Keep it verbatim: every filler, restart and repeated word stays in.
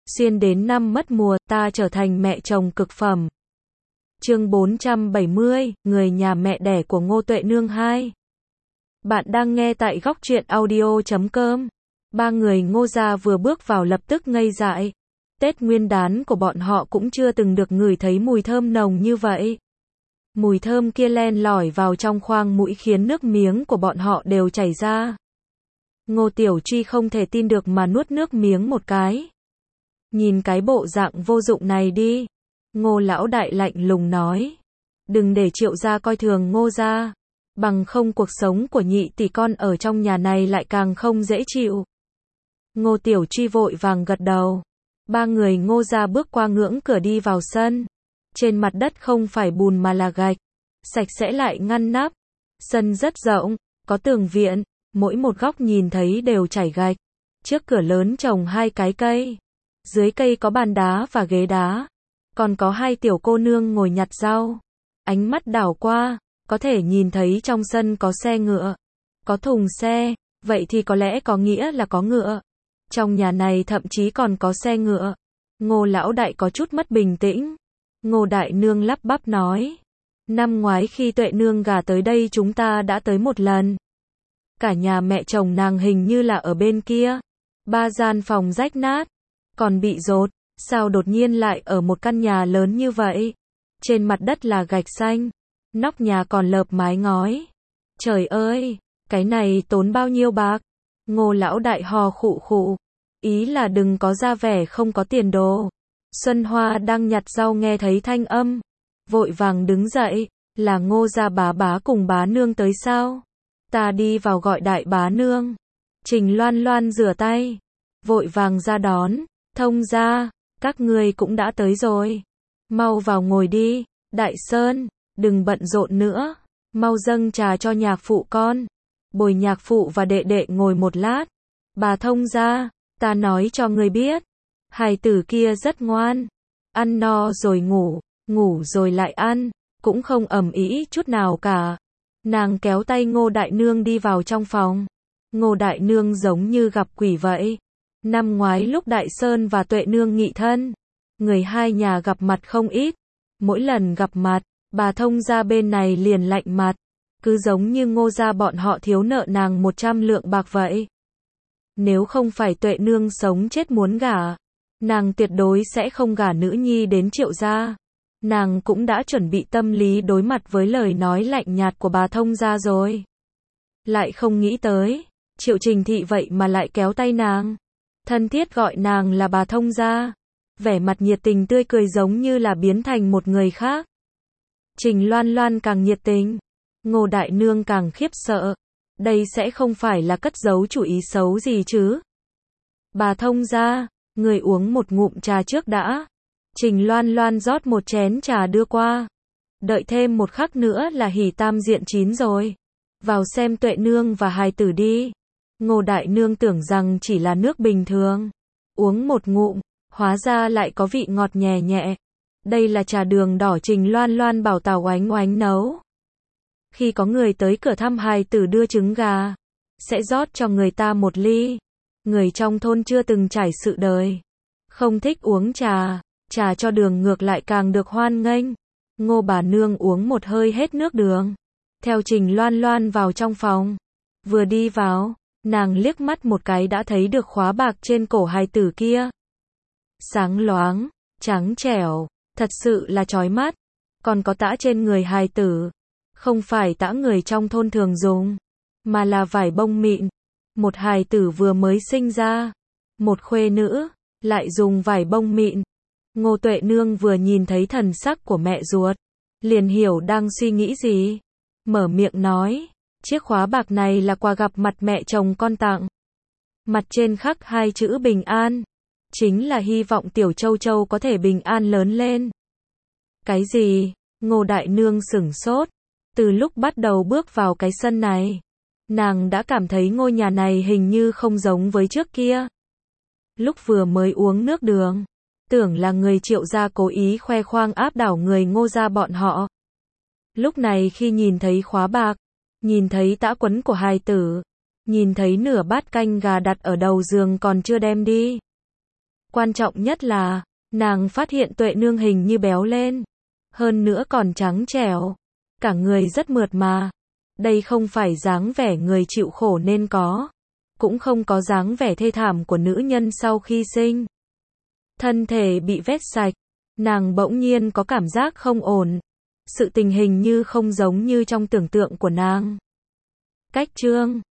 Xuyên đến năm mất mùa, ta trở thành mẹ chồng cực phẩm. Chương bốn trăm bảy mươi, người nhà mẹ đẻ của Ngô Tuệ Nương hai. Bạn đang nghe tại góc truyện audio chấm com. Ba người Ngô gia vừa bước vào lập tức ngây dại. Tết Nguyên đán của bọn họ cũng chưa từng được ngửi thấy mùi thơm nồng như vậy. Mùi thơm kia len lỏi vào trong khoang mũi khiến nước miếng của bọn họ đều chảy ra. Ngô Tiểu Truy không thể tin được mà nuốt nước miếng một cái. Nhìn cái bộ dạng vô dụng này đi. Ngô lão đại lạnh lùng nói. Đừng để Triệu gia coi thường Ngô gia. Bằng không cuộc sống của nhị tỷ con ở trong nhà này lại càng không dễ chịu. Ngô Tiểu Truy vội vàng gật đầu. Ba người Ngô gia bước qua ngưỡng cửa đi vào sân. Trên mặt đất không phải bùn mà là gạch. Sạch sẽ lại ngăn nắp. Sân rất rộng, có tường viện. Mỗi một góc nhìn thấy đều trải gạch. Trước cửa lớn trồng hai cái cây. Dưới cây có bàn đá và ghế đá. Còn có hai tiểu cô nương ngồi nhặt rau. Ánh mắt đảo qua, có thể nhìn thấy trong sân có xe ngựa. Có thùng xe, vậy thì có lẽ có nghĩa là có ngựa. Trong nhà này thậm chí còn có xe ngựa. Ngô lão đại có chút mất bình tĩnh. Ngô đại nương lắp bắp nói. Năm ngoái khi Tuệ Nương gả tới đây chúng ta đã tới một lần. Cả nhà mẹ chồng nàng hình như là ở bên kia. Ba gian phòng rách nát. Còn bị dột, sao đột nhiên lại ở một căn nhà lớn như vậy? Trên mặt đất là gạch xanh. Nóc nhà còn lợp mái ngói. Trời ơi, cái này tốn bao nhiêu bạc? Ngô lão đại hò khụ khụ. Ý là đừng có ra vẻ không có tiền đồ. Xuân Hoa đang nhặt rau nghe thấy thanh âm. Vội vàng đứng dậy. Là Ngô gia bá bá cùng bá nương tới sao? Ta đi vào gọi đại bá nương. Trình Loan Loan rửa tay. Vội vàng ra đón. Thông gia, các ngươi cũng đã tới rồi. Mau vào ngồi đi. Đại Sơn, đừng bận rộn nữa. Mau dâng trà cho nhạc phụ con. Bồi nhạc phụ và đệ đệ ngồi một lát. Bà Thông gia, ta nói cho ngươi biết. Hài tử kia rất ngoan. Ăn no rồi ngủ, ngủ rồi lại ăn. Cũng không ầm ĩ chút nào cả. Nàng kéo tay Ngô Đại Nương đi vào trong phòng. Ngô Đại Nương giống như gặp quỷ vậy. Năm ngoái lúc Đại Sơn và Tuệ Nương nghị thân, người hai nhà gặp mặt không ít. Mỗi lần gặp mặt, bà Thông gia bên này liền lạnh mặt. Cứ giống như Ngô gia bọn họ thiếu nợ nàng một trăm lượng bạc vậy. Nếu không phải Tuệ Nương sống chết muốn gả, nàng tuyệt đối sẽ không gả nữ nhi đến Triệu gia. Nàng cũng đã chuẩn bị tâm lý đối mặt với lời nói lạnh nhạt của bà Thông gia rồi. Lại không nghĩ tới, Triệu Trình Thị vậy mà lại kéo tay nàng. Thân thiết gọi nàng là bà Thông gia. Vẻ mặt nhiệt tình tươi cười giống như là biến thành một người khác. Trình Loan Loan càng nhiệt tình. Ngô Đại Nương càng khiếp sợ. Đây sẽ không phải là cất giấu chủ ý xấu gì chứ? Bà Thông gia, người uống một ngụm trà trước đã. Trình Loan Loan rót một chén trà đưa qua. Đợi thêm một khắc nữa là hỉ tam diện chín rồi. Vào xem Tuệ Nương và hài tử đi. Ngô Đại Nương tưởng rằng chỉ là nước bình thường. Uống một ngụm, hóa ra lại có vị ngọt nhẹ nhẹ. Đây là trà đường đỏ Trình Loan Loan bảo Tào Oánh Oánh nấu. Khi có người tới cửa thăm hài tử đưa trứng gà, sẽ rót cho người ta một ly. Người trong thôn chưa từng trải sự đời, không thích uống trà, trà cho đường ngược lại càng được hoan nghênh. Ngô bà nương uống một hơi hết nước đường. Theo Trình Loan Loan vào trong phòng. Vừa đi vào, nàng liếc mắt một cái đã thấy được khóa bạc trên cổ hài tử kia. Sáng loáng, trắng trẻo, thật sự là chói mắt. Còn có tã trên người hài tử. Không phải tã người trong thôn thường dùng, mà là vải bông mịn. Một hài tử vừa mới sinh ra, một khuê nữ, lại dùng vải bông mịn. Ngô Tuệ Nương vừa nhìn thấy thần sắc của mẹ ruột, liền hiểu đang suy nghĩ gì. Mở miệng nói, chiếc khóa bạc này là quà gặp mặt mẹ chồng con tặng. Mặt trên khắc hai chữ bình an, chính là hy vọng tiểu Châu Châu có thể bình an lớn lên. Cái gì? Ngô Đại Nương sửng sốt. Từ lúc bắt đầu bước vào cái sân này, nàng đã cảm thấy ngôi nhà này hình như không giống với trước kia. Lúc vừa mới uống nước đường, tưởng là người Triệu gia cố ý khoe khoang áp đảo người Ngô gia bọn họ. Lúc này khi nhìn thấy khóa bạc, nhìn thấy tã quấn của hài tử, nhìn thấy nửa bát canh gà đặt ở đầu giường còn chưa đem đi, Quan trọng nhất là, nàng phát hiện Tuệ Nương hình như béo lên. Hơn nữa còn trắng trẻo. Cả người rất mượt mà. Đây không phải dáng vẻ người chịu khổ nên có. Cũng không có dáng vẻ thê thảm của nữ nhân sau khi sinh. Thân thể bị vét sạch. Nàng bỗng nhiên có cảm giác không ổn. Sự tình hình như không giống như trong tưởng tượng của nàng. Cách chương